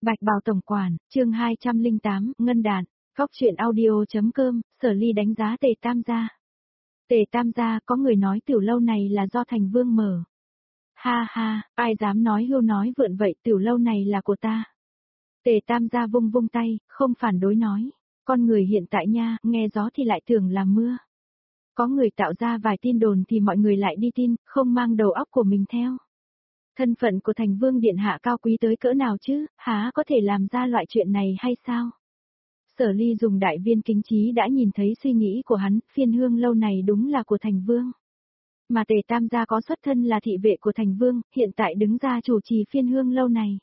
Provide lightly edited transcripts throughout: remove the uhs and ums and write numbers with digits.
Bạch Bào Tổng Quản, chương 208, Ngân Đàn, Góc truyện audio.com, Sở Ly đánh giá Tề Tam gia. Tề Tam gia, có người nói tiểu lâu này là do Thành Vương mở. Ha ha, ai dám nói hưu nói vượn vậy, tiểu lâu này là của ta. Tề Tam gia vung vung tay, không phản đối nói. Con người hiện tại nha, nghe gió thì lại tưởng là mưa. Có người tạo ra vài tin đồn thì mọi người lại đi tin, không mang đầu óc của mình theo. Thân phận của Thành Vương Điện Hạ cao quý tới cỡ nào chứ, há có thể làm ra loại chuyện này hay sao? Sở Ly dùng đại viên kính trí đã nhìn thấy suy nghĩ của hắn, phiên hương lâu này đúng là của Thành Vương. Mà Tề Tam gia có xuất thân là thị vệ của Thành Vương, hiện tại đứng ra chủ trì phiên hương lâu này.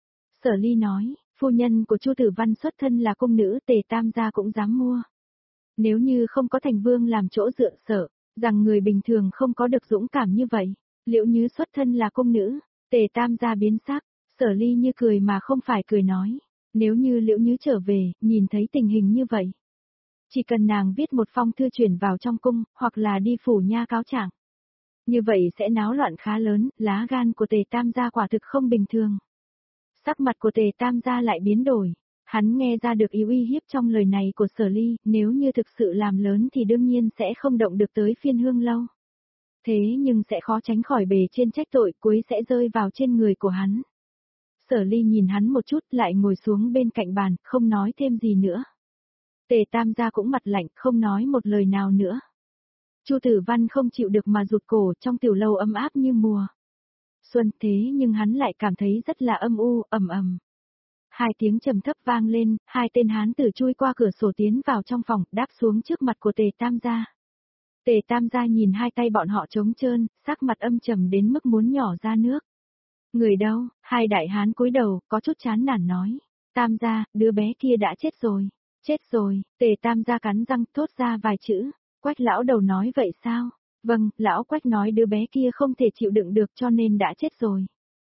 Sở Ly nói, phu nhân của Chu Tử Văn xuất thân là cung nữ, Tề Tam gia cũng dám mua. Nếu như không có Thành Vương làm chỗ dựa, sợ rằng người bình thường không có được dũng cảm như vậy. Liễu Nhứ xuất thân là cung nữ, Tề Tam gia biến sắc, Sở Ly như cười mà không phải cười nói. Nếu như Liễu Nhứ trở về, nhìn thấy tình hình như vậy. Chỉ cần nàng viết một phong thư chuyển vào trong cung, hoặc là đi phủ nha cáo trạng. Như vậy sẽ náo loạn khá lớn, lá gan của Tề Tam gia quả thực không bình thường. Sắc mặt của Tề Tam gia lại biến đổi. Hắn nghe ra được ý uy hiếp trong lời này của Sở Ly, nếu như thực sự làm lớn thì đương nhiên sẽ không động được tới phiên hương lâu. Thế nhưng sẽ khó tránh khỏi bề trên trách tội, cuối sẽ rơi vào trên người của hắn. Sở Ly nhìn hắn một chút lại ngồi xuống bên cạnh bàn, không nói thêm gì nữa. Tề Tam gia cũng mặt lạnh, không nói một lời nào nữa. Chu Tử Văn không chịu được mà rụt cổ, trong tiểu lâu ấm áp như mùa xuân, thế nhưng hắn lại cảm thấy rất là âm u, ầm ầm. Hai tiếng trầm thấp vang lên, hai tên hán tử chui qua cửa sổ tiến vào trong phòng, đáp xuống trước mặt của Tề Tam gia. Tề Tam gia nhìn hai tay bọn họ trống trơn, sắc mặt âm trầm đến mức muốn nhỏ ra nước. Người đâu? Hai đại hán cúi đầu, có chút chán nản nói. Tam gia, đứa bé kia đã chết rồi. Chết rồi, Tề Tam gia cắn răng thốt ra vài chữ. Quách lão đầu nói vậy sao? Vâng, lão Quách nói đứa bé kia không thể chịu đựng được cho nên đã chết rồi.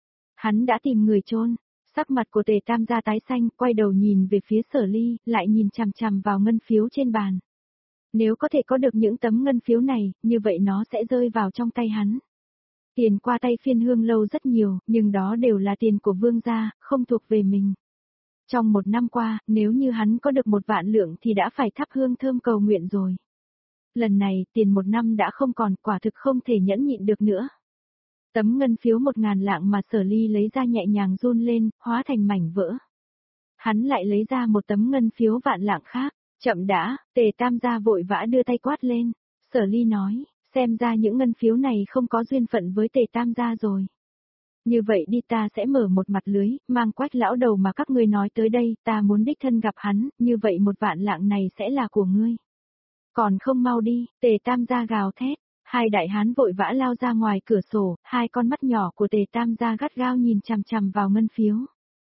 Hắn đã tìm người chôn. Sắc mặt của Tề Tam gia tái xanh, quay đầu nhìn về phía Sở Ly, lại nhìn chằm chằm vào ngân phiếu trên bàn. Nếu có thể có được những tấm ngân phiếu này, như vậy nó sẽ rơi vào trong tay hắn. Tiền qua tay phiên hương lâu rất nhiều, nhưng đó đều là tiền của vương gia, không thuộc về mình. Trong một năm qua, nếu như hắn có được 1 vạn lượng thì đã phải thắp hương thơm cầu nguyện rồi. Lần này, tiền 1 năm đã không còn, quả thực không thể nhẫn nhịn được nữa. Tấm ngân phiếu 1000 lạng mà Sở Ly lấy ra nhẹ nhàng run lên, hóa thành mảnh vỡ. Hắn lại lấy ra một tấm ngân phiếu 1 vạn lạng khác. Chậm đã, Tề Tam gia vội vã đưa tay quát lên. Sở Ly nói, xem ra những ngân phiếu này không có duyên phận với Tề Tam gia rồi. Như vậy đi, ta sẽ mở một mặt lưới, mang Quách lão đầu mà các ngươi nói tới đây, ta muốn đích thân gặp hắn, như vậy 1 vạn lạng này sẽ là của ngươi. Còn không mau đi, Tề Tam gia gào thét. Hai đại hán vội vã lao ra ngoài cửa sổ, hai con mắt nhỏ của Tề Tam gia gắt gao nhìn chằm chằm vào ngân phiếu.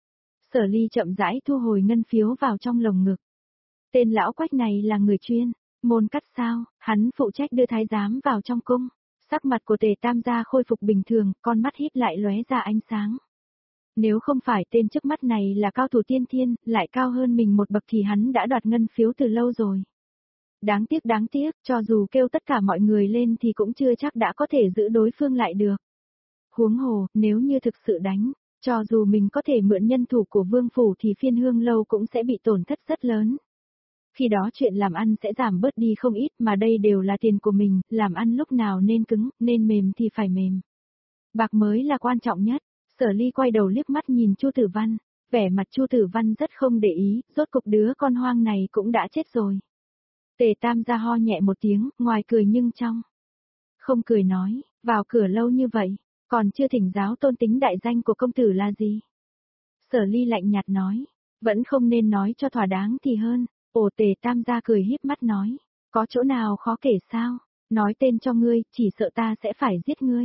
Sở Ly chậm rãi thu hồi ngân phiếu vào trong lồng ngực. Tên lão Quách này là người chuyên môn cắt sao, hắn phụ trách đưa thái giám vào trong cung. Sắc mặt của Tề Tam gia khôi phục bình thường, con mắt híp lại lóe ra ánh sáng. Nếu không phải tên trước mắt này là cao thủ tiên thiên, lại cao hơn mình một bậc thì hắn đã đoạt ngân phiếu từ lâu rồi. Đáng tiếc, cho dù kêu tất cả mọi người lên thì cũng chưa chắc đã có thể giữ đối phương lại được. Huống hồ, nếu như thực sự đánh, cho dù mình có thể mượn nhân thủ của vương phủ thì phiên hương lâu cũng sẽ bị tổn thất rất lớn. Khi đó chuyện làm ăn sẽ giảm bớt đi không ít, mà đây đều là tiền của mình, làm ăn lúc nào nên cứng, nên mềm thì phải mềm. Bạc mới là quan trọng nhất. Sở Ly quay đầu liếc mắt nhìn Chu Tử Văn, vẻ mặt Chu Tử Văn rất không để ý, rốt cục đứa con hoang này cũng đã chết rồi. Tề Tam gia ho nhẹ một tiếng, ngoài cười nhưng trong không cười nói, vào cửa lâu như vậy, còn chưa thỉnh giáo tôn tính đại danh của công tử là gì. Sở Ly lạnh nhạt nói, vẫn không nên nói cho thỏa đáng thì hơn. Ồ, Tề Tam gia cười híp mắt nói, có chỗ nào khó kể sao, nói tên cho ngươi, chỉ sợ ta sẽ phải giết ngươi.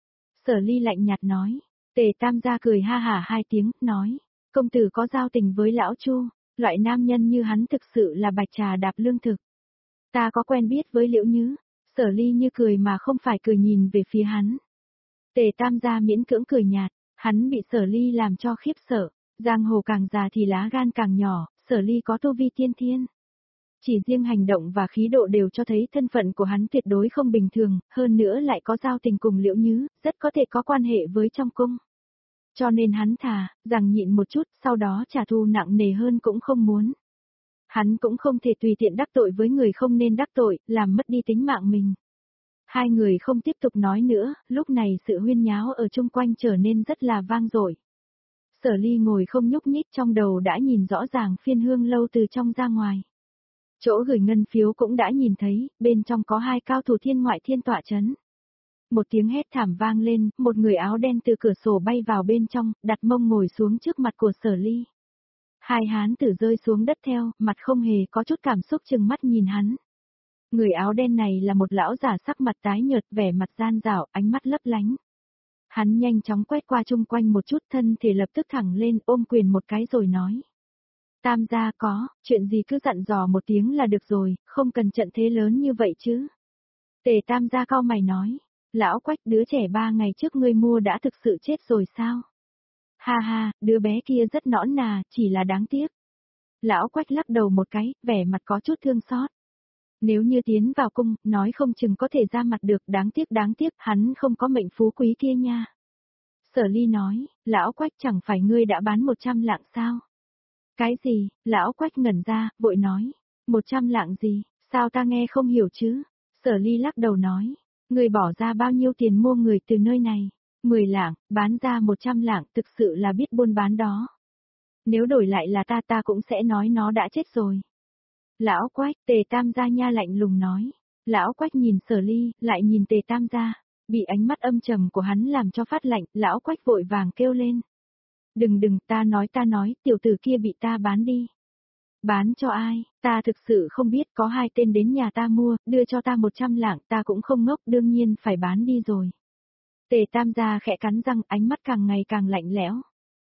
Sở Ly lạnh nhạt nói, Tề Tam gia cười ha hả 2 tiếng, nói, công tử có giao tình với lão Chu, loại nam nhân như hắn thực sự là bạch trà đạp lương thực. Ta có quen biết với Liễu Nhứ. Sở Ly như cười mà không phải cười nhìn về phía hắn. Tề Tam gia miễn cưỡng cười nhạt, hắn bị Sở Ly làm cho khiếp sợ, giang hồ càng già thì lá gan càng nhỏ. Sở Ly có tu vi tiên thiên. Chỉ riêng hành động và khí độ đều cho thấy thân phận của hắn tuyệt đối không bình thường, hơn nữa lại có giao tình cùng Liễu Nhứ, rất có thể có quan hệ với trong cung. Cho nên hắn thà, rằng nhịn một chút, sau đó trả thù nặng nề hơn cũng không muốn. Hắn cũng không thể tùy tiện đắc tội với người không nên đắc tội, làm mất đi tính mạng mình. Hai người không tiếp tục nói nữa, lúc này sự huyên nháo ở chung quanh trở nên rất là vang dội. Sở Ly ngồi không nhúc nhích, trong đầu đã nhìn rõ ràng Phiên Hương lâu từ trong ra ngoài. Chỗ gửi ngân phiếu cũng đã nhìn thấy, bên trong có hai cao thủ thiên ngoại thiên tọa chấn. Một tiếng hét thảm vang lên, một người áo đen từ cửa sổ bay vào bên trong, đặt mông ngồi xuống trước mặt của Sở Ly. Hai hán tử rơi xuống đất theo, mặt không hề có chút cảm xúc, chừng mắt nhìn hắn. Người áo đen này là một lão giả sắc mặt tái nhợt, vẻ mặt gian dảo, ánh mắt lấp lánh. Hắn nhanh chóng quét qua chung quanh một chút, thân thể lập tức thẳng lên, ôm quyền một cái rồi nói. Tam gia có, chuyện gì cứ dặn dò một tiếng là được rồi, không cần trận thế lớn như vậy chứ. Tề Tam gia cau mày nói. Lão Quách, đứa trẻ 3 ngày trước ngươi mua đã thực sự chết rồi sao? Ha ha, đứa bé kia rất nõn nà, chỉ là đáng tiếc. Lão Quách lắc đầu một cái, vẻ mặt có chút thương xót. Nếu như tiến vào cung, nói không chừng có thể ra mặt được, đáng tiếc, hắn không có mệnh phú quý kia nha. Sở Ly nói, Lão Quách, chẳng phải ngươi đã bán 100 lạng sao? Cái gì? Lão Quách ngẩn ra, vội nói. 100 lạng gì? Sao ta nghe không hiểu chứ? Sở Ly lắc đầu nói. Ngươi bỏ ra bao nhiêu tiền mua người từ nơi này? 10 lạng, bán ra 100 lạng, thực sự là biết buôn bán đó. Nếu đổi lại là ta cũng sẽ nói nó đã chết rồi. Lão Quách, Tề Tam gia nha lạnh lùng nói. Lão Quách nhìn Sở Ly, lại nhìn Tề Tam gia, bị ánh mắt âm trầm của hắn làm cho phát lạnh, Lão Quách vội vàng kêu lên. Đừng, ta nói, tiểu tử kia bị ta bán đi. Bán cho ai, ta thực sự không biết, có hai tên đến nhà ta mua, đưa cho ta 100 lạng, ta cũng không ngốc, đương nhiên phải bán đi rồi. Tề Tam gia khẽ cắn răng, ánh mắt càng ngày càng lạnh lẽo.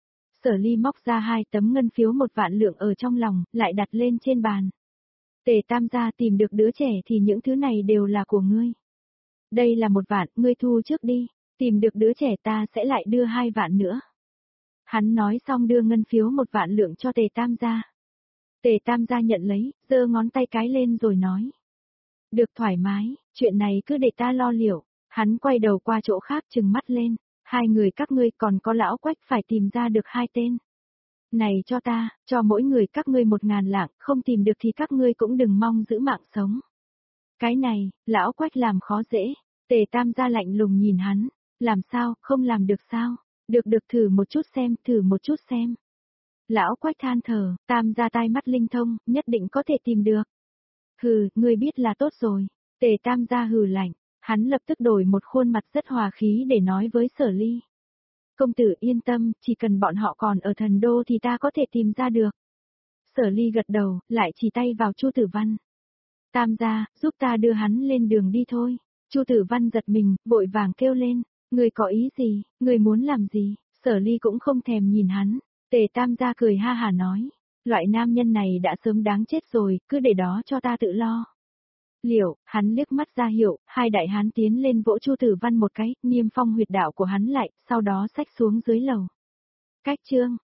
Sở Ly móc ra 2 tấm ngân phiếu 1 vạn lượng ở trong lòng, lại đặt lên trên bàn. Tề Tam gia, tìm được đứa trẻ thì những thứ này đều là của ngươi. Đây là 1 vạn, ngươi thu trước đi, tìm được đứa trẻ ta sẽ lại đưa 2 vạn nữa. Hắn nói xong đưa ngân phiếu 1 vạn lượng cho Tề Tam gia. Tề Tam gia nhận lấy, giơ ngón tay cái lên rồi nói. Được, thoải mái, chuyện này cứ để ta lo liệu. Hắn quay đầu qua chỗ khác, trừng mắt lên. Hai người các ngươi, còn có Lão Quách, phải tìm ra được 2 tên. Này cho ta, cho mỗi người các ngươi 1.000 lạng, không tìm được thì các ngươi cũng đừng mong giữ mạng sống. Cái này, Lão Quách làm khó dễ. Tề Tam gia lạnh lùng nhìn hắn. Làm sao, không làm được sao? Được, thử một chút xem. Lão Quách than thở, Tam gia tai mắt linh thông, nhất định có thể tìm được. Hừ, ngươi biết là tốt rồi. Tề Tam gia hừ lạnh, hắn lập tức đổi một khuôn mặt rất hòa khí để nói với Sở Ly. Công tử yên tâm, chỉ cần bọn họ còn ở Thần Đô thì ta có thể tìm ra được. Sở Ly gật đầu, lại chỉ tay vào Chu Tử Văn. Tam gia, giúp ta đưa hắn lên đường đi thôi. Chu Tử Văn giật mình, vội vàng kêu lên. Người có ý gì, người muốn làm gì? Sở Ly cũng không thèm nhìn hắn. Tề Tam gia cười ha hả nói. Loại nam nhân này đã sớm đáng chết rồi, cứ để đó cho ta tự lo. Liệu, hắn liếc mắt ra hiệu, hai đại hán tiến lên vỗ Chu Tử Văn một cái, niêm phong huyệt đạo của hắn lại, sau đó xách xuống dưới lầu. Cách chương